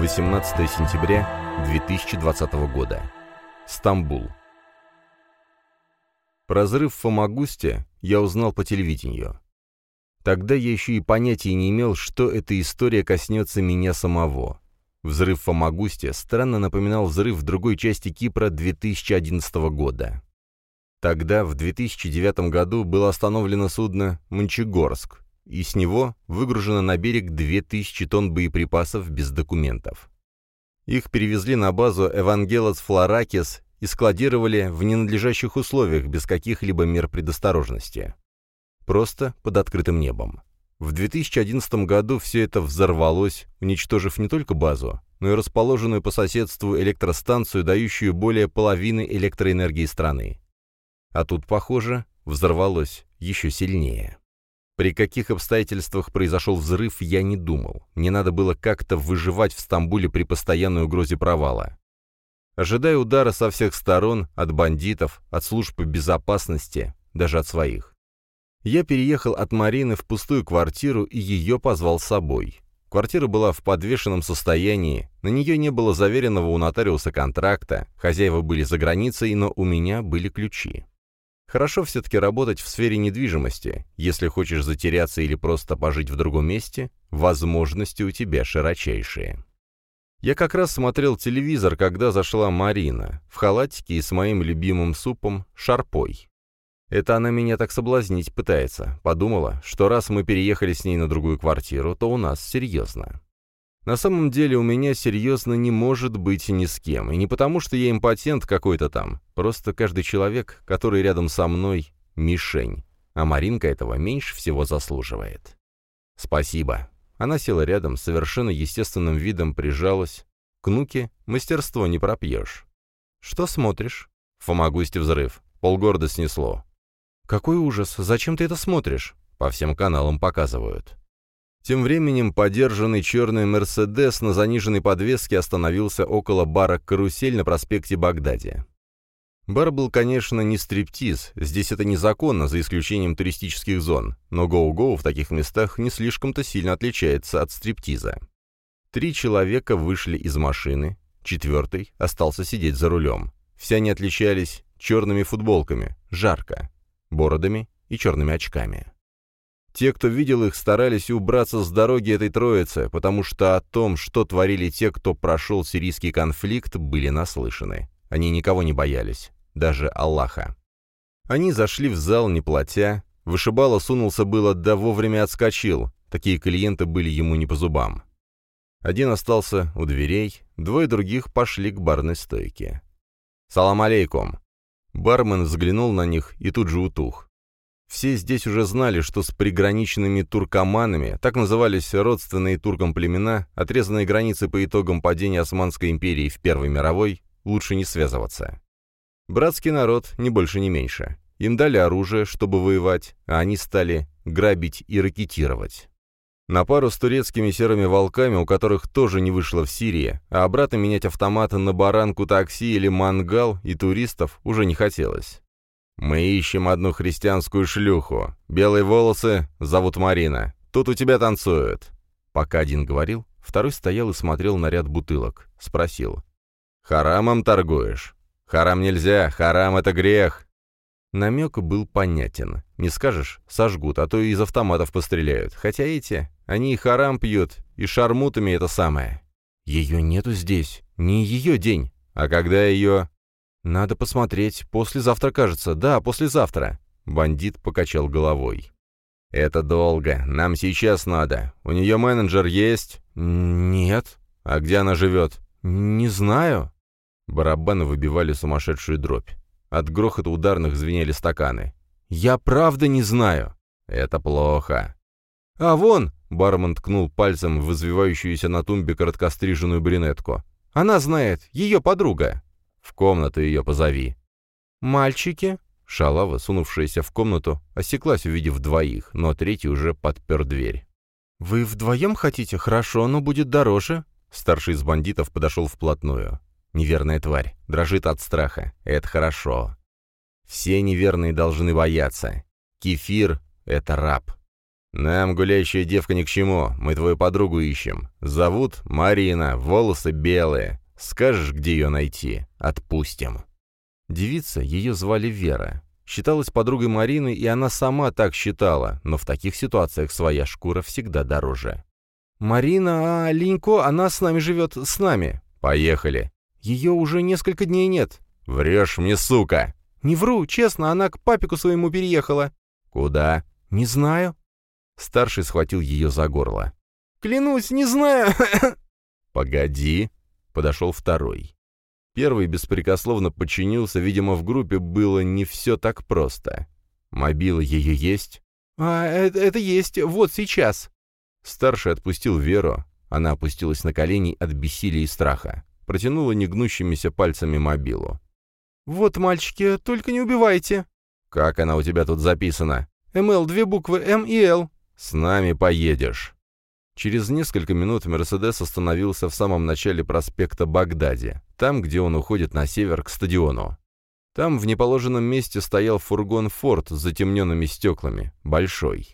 18 сентября 2020 года. Стамбул. Про взрыв в Фомагусте я узнал по телевидению. Тогда я еще и понятия не имел, что эта история коснется меня самого. Взрыв в Фомагусте странно напоминал взрыв в другой части Кипра 2011 года. Тогда, в 2009 году, было остановлено судно «Мончегорск», и с него выгружено на берег 2000 тонн боеприпасов без документов. Их перевезли на базу Евангелос Флоракис и складировали в ненадлежащих условиях без каких-либо мер предосторожности. Просто под открытым небом. В 2011 году все это взорвалось, уничтожив не только базу, но и расположенную по соседству электростанцию, дающую более половины электроэнергии страны. А тут, похоже, взорвалось еще сильнее. При каких обстоятельствах произошел взрыв, я не думал. Мне надо было как-то выживать в Стамбуле при постоянной угрозе провала. Ожидая удара со всех сторон, от бандитов, от служб безопасности, даже от своих. Я переехал от Марины в пустую квартиру и ее позвал с собой. Квартира была в подвешенном состоянии, на нее не было заверенного у нотариуса контракта, хозяева были за границей, но у меня были ключи. Хорошо все-таки работать в сфере недвижимости. Если хочешь затеряться или просто пожить в другом месте, возможности у тебя широчайшие. Я как раз смотрел телевизор, когда зашла Марина, в халатике и с моим любимым супом шарпой. Это она меня так соблазнить пытается. Подумала, что раз мы переехали с ней на другую квартиру, то у нас серьезно. На самом деле у меня серьезно не может быть ни с кем. И не потому, что я импотент какой-то там. Просто каждый человек, который рядом со мной, мишень. А Маринка этого меньше всего заслуживает. Спасибо. Она села рядом, с совершенно естественным видом прижалась. К Нуке мастерство не пропьешь. Что смотришь? В Фомагусте взрыв. Полгорода снесло. Какой ужас! Зачем ты это смотришь? По всем каналам показывают. Тем временем подержанный черный «Мерседес» на заниженной подвеске остановился около бара «Карусель» на проспекте Багдади. Бар был, конечно, не стриптиз, здесь это незаконно, за исключением туристических зон, но гоу-гоу в таких местах не слишком-то сильно отличается от стриптиза. 3 человека вышли из машины, 4-й остался сидеть за рулем. Все они отличались черными футболками, жарко, бородами и черными очками. Те, кто видел их, старались убраться с дороги этой троицы, потому что о том, что творили те, кто прошел сирийский конфликт, были наслышаны. Они никого не боялись, даже Аллаха. Они зашли в зал, не платя. Вышибала сунулся было, да вовремя отскочил. Такие клиенты были ему не по зубам. Один остался у дверей, 2 других пошли к барной стойке. «Салам алейкум!» Бармен взглянул на них и тут же утух. Все здесь уже знали, что с приграничными туркоманами, так назывались родственные туркам племена, отрезанные границы по итогам падения Османской империи в Первой мировой, лучше не связываться. Братский народ, ни больше ни меньше. Им дали оружие, чтобы воевать, а они стали грабить и ракетировать. На пару с турецкими серыми волками, у которых тоже не вышло в Сирии, а обратно менять автоматы на баранку такси или мангал и туристов уже не хотелось. «Мы ищем одну христианскую шлюху. Белые волосы, зовут Марина. Тут у тебя танцуют». Пока один говорил, второй стоял и смотрел на ряд бутылок. Спросил. «Харамом торгуешь?» «Харам нельзя, харам — это грех». Намек был понятен. Не скажешь — сожгут, а то и из автоматов постреляют. Хотя эти, они и харам пьют, и шармутами это самое. «Ее нету здесь. Не ее день. А когда ее...» «Надо посмотреть. Послезавтра, кажется. Да, послезавтра». Бандит покачал головой. «Это долго. Нам сейчас надо. У нее менеджер есть?» «Нет». «А где она живет?» «Не знаю». Барабаны выбивали сумасшедшую дробь. От грохота ударных звенели стаканы. «Я правда не знаю». «Это плохо». «А вон!» — бармен ткнул пальцем в извивающуюся на тумбе короткостриженную брюнетку. «Она знает. Ее подруга». «В комнату ее позови». «Мальчики?» Шалава, сунувшаяся в комнату, осеклась, увидев 2, но 3 уже подпер дверь. «Вы вдвоем хотите? Хорошо, но будет дороже». Старший из бандитов подошел вплотную. Неверная тварь, дрожит от страха. Это хорошо. Все неверные должны бояться. Кефир — это раб. «Нам гуляющая девка ни к чему, мы твою подругу ищем. Зовут Марина, волосы белые. Скажешь, где ее найти? Отпустим». Девица, ее звали Вера. Считалась подругой Марины, и она сама так считала, но в таких ситуациях своя шкура всегда дороже. «Марина, а Ленько, она с нами живет, с нами». «Поехали». «Ее уже несколько дней нет». «Врешь мне, сука!» «Не вру, честно, она к папику своему переехала». «Куда?» «Не знаю». Старший схватил ее за горло. «Клянусь, не знаю!» «Погоди!» — подошел второй. Первый беспрекословно подчинился, видимо, в группе было не все так просто. «Мобила ее есть?» Это есть, вот сейчас». Старший отпустил Веру, она опустилась на колени от бессилия и страха, протянула негнущимися пальцами мобилу. «Вот, мальчики, только не убивайте». «Как она у тебя тут записана?» «МЛ, 2 буквы, М и Л». «С нами поедешь». Через несколько минут «Мерседес» остановился в самом начале проспекта Багдади, там, где он уходит на север к стадиону. Там в неположенном месте стоял фургон «Форд» с затемненными стеклами, большой.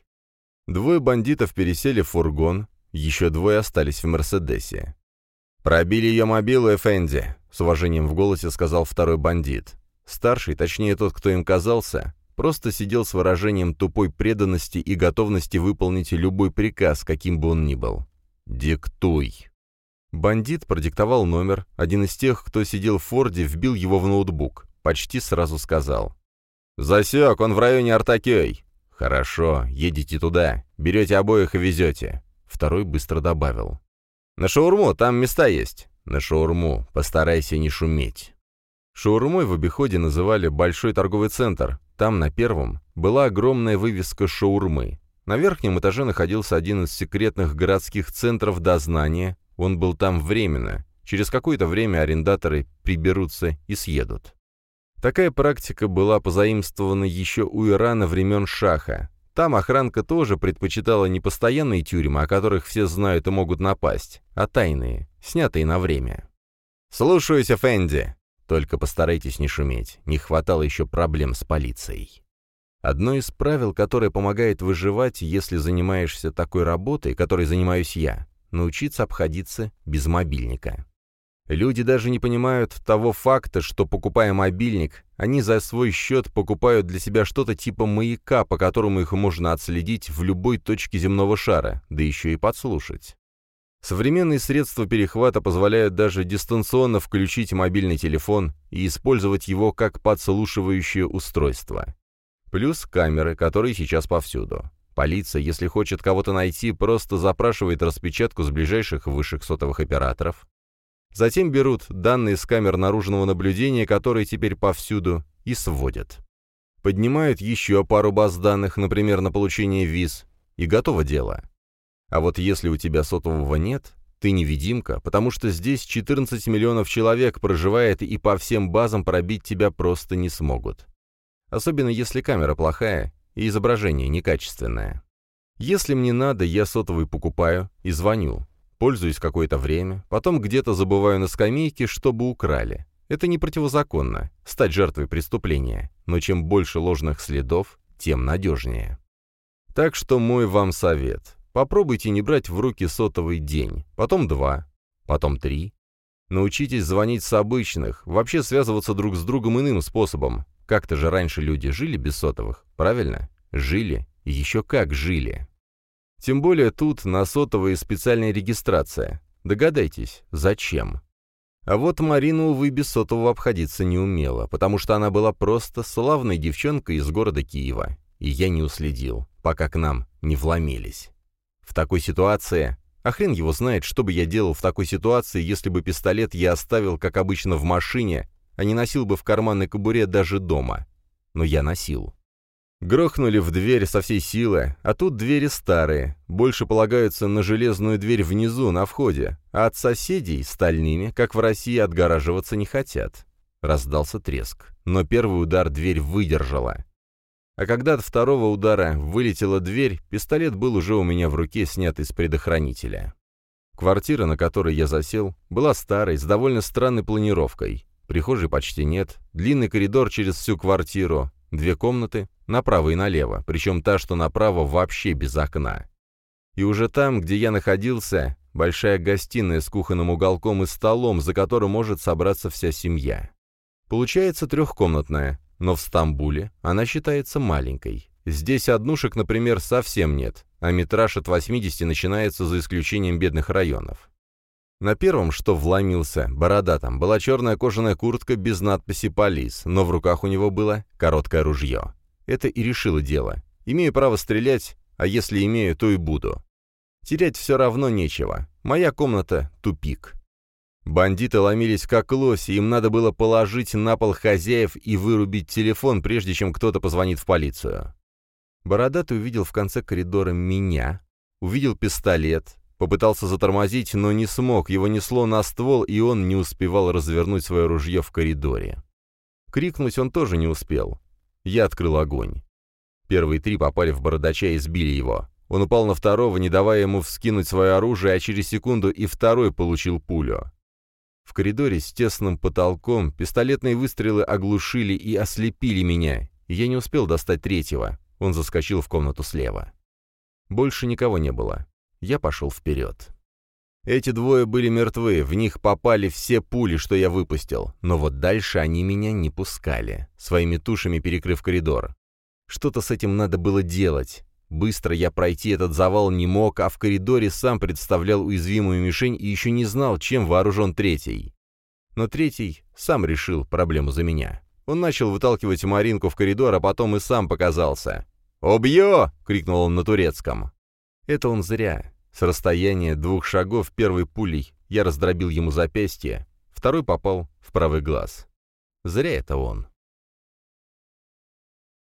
2 бандитов пересели в фургон, еще 2 остались в «Мерседесе». «Пробили ее мобилу, Эфенди», — с уважением в голосе сказал второй бандит. Старший, точнее тот, кто им казался, просто сидел с выражением тупой преданности и готовности выполнить любой приказ, каким бы он ни был. «Диктуй». Бандит продиктовал номер, один из тех, кто сидел в «Форде», вбил его в ноутбук, почти сразу сказал. «Засек, он в районе Артакей». «Хорошо, едете туда, берете обоих и везете». Второй быстро добавил. «На шаурму, там места есть». «На шаурму, постарайся не шуметь». Шаурмой в обиходе называли большой торговый центр. Там, на первом, была огромная вывеска шаурмы. На верхнем этаже находился один из секретных городских центров дознания. Он был там временно. Через какое-то время арендаторы приберутся и съедут. Такая практика была позаимствована еще у Ирана времен Шаха. Там охранка тоже предпочитала не постоянные тюрьмы, о которых все знают и могут напасть, а тайные, снятые на время. «Слушаюсь, Эфенди. Только постарайтесь не шуметь, не хватало еще проблем с полицией». Одно из правил, которое помогает выживать, если занимаешься такой работой, которой занимаюсь я, научиться обходиться без мобильника. Люди даже не понимают того факта, что, покупая мобильник, они за свой счет покупают для себя что-то типа маяка, по которому их можно отследить в любой точке земного шара, да еще и подслушать. Современные средства перехвата позволяют даже дистанционно включить мобильный телефон и использовать его как подслушивающее устройство. Плюс камеры, которые сейчас повсюду. Полиция, если хочет кого-то найти, просто запрашивает распечатку с ближайших высших сотовых операторов. Затем берут данные с камер наружного наблюдения, которые теперь повсюду, и сводят. Поднимают еще пару баз данных, например, на получение виз, и готово дело. А вот если у тебя сотового нет, ты невидимка, потому что здесь 14 миллионов человек проживает, и по всем базам пробить тебя просто не смогут. Особенно если камера плохая и изображение некачественное. Если мне надо, я сотовый покупаю и звоню. Пользуюсь какое-то время, потом где-то забываю на скамейке, чтобы украли. Это не противозаконно, стать жертвой преступления, но чем больше ложных следов, тем надежнее. Так что мой вам совет. Попробуйте не брать в руки сотовый день, потом 2, потом 3. Научитесь звонить с обычных, вообще связываться друг с другом иным способом. Как-то же раньше люди жили без сотовых, правильно? Жили, и еще как жили. Тем более тут на сотовые специальная регистрация. Догадайтесь, зачем? А вот Марина, увы, без сотового обходиться не умела, потому что она была просто славной девчонкой из города Киева, и я не уследил, пока к нам не вломились. В такой ситуации... А хрен его знает, что бы я делал в такой ситуации, если бы пистолет я оставил, как обычно, в машине, а не носил бы в карманной кобуре даже дома. Но я носил. Грохнули в дверь со всей силы, а тут двери старые, больше полагаются на железную дверь внизу, на входе, а от соседей стальными, как в России, отгораживаться не хотят. Раздался треск, но первый удар дверь выдержала. А когда от второго удара вылетела дверь, пистолет был уже у меня в руке, снятый с предохранителя. Квартира, на которой я засел, была старой, с довольно странной планировкой. Прихожей почти нет, длинный коридор через всю квартиру, 2 комнаты, направо и налево, причем та, что направо, вообще без окна. И уже там, где я находился, большая гостиная с кухонным уголком и столом, за которым может собраться вся семья. Получается трехкомнатная, но в Стамбуле она считается маленькой. Здесь однушек, например, совсем нет, а метраж от 80 начинается за исключением бедных районов. На первом, что вломился, бородатом, была черная кожаная куртка без надписи «Полис», но в руках у него было короткое ружье. Это и решило дело. Имею право стрелять, а если имею, то и буду. Терять все равно нечего. Моя комната — тупик. Бандиты ломились как лоси, им надо было положить на пол хозяев и вырубить телефон, прежде чем кто-то позвонит в полицию. Бородатый увидел в конце коридора меня, увидел пистолет, попытался затормозить, но не смог, его несло на ствол, и он не успевал развернуть свое ружье в коридоре. Крикнуть он тоже не успел. Я открыл огонь. Первые 3 попали в бородача и сбили его. Он упал на второго, не давая ему вскинуть свое оружие, а через секунду и второй получил пулю. В коридоре с тесным потолком пистолетные выстрелы оглушили и ослепили меня, и я не успел достать третьего. Он заскочил в комнату слева. Больше никого не было. Я пошел вперед. Эти двое были мертвы, в них попали все пули, что я выпустил, но вот дальше они меня не пускали, своими тушами перекрыв коридор. Что-то с этим надо было делать. Быстро я пройти этот завал не мог, а в коридоре сам представлял уязвимую мишень и еще не знал, чем вооружен третий. Но третий сам решил проблему за меня. Он начал выталкивать Маринку в коридор, а потом и сам показался. «Убью!» — крикнул он на турецком. Это он зря. С расстояния 2 шагов первой пулей я раздробил ему запястье, второй попал в правый глаз. Зря это он.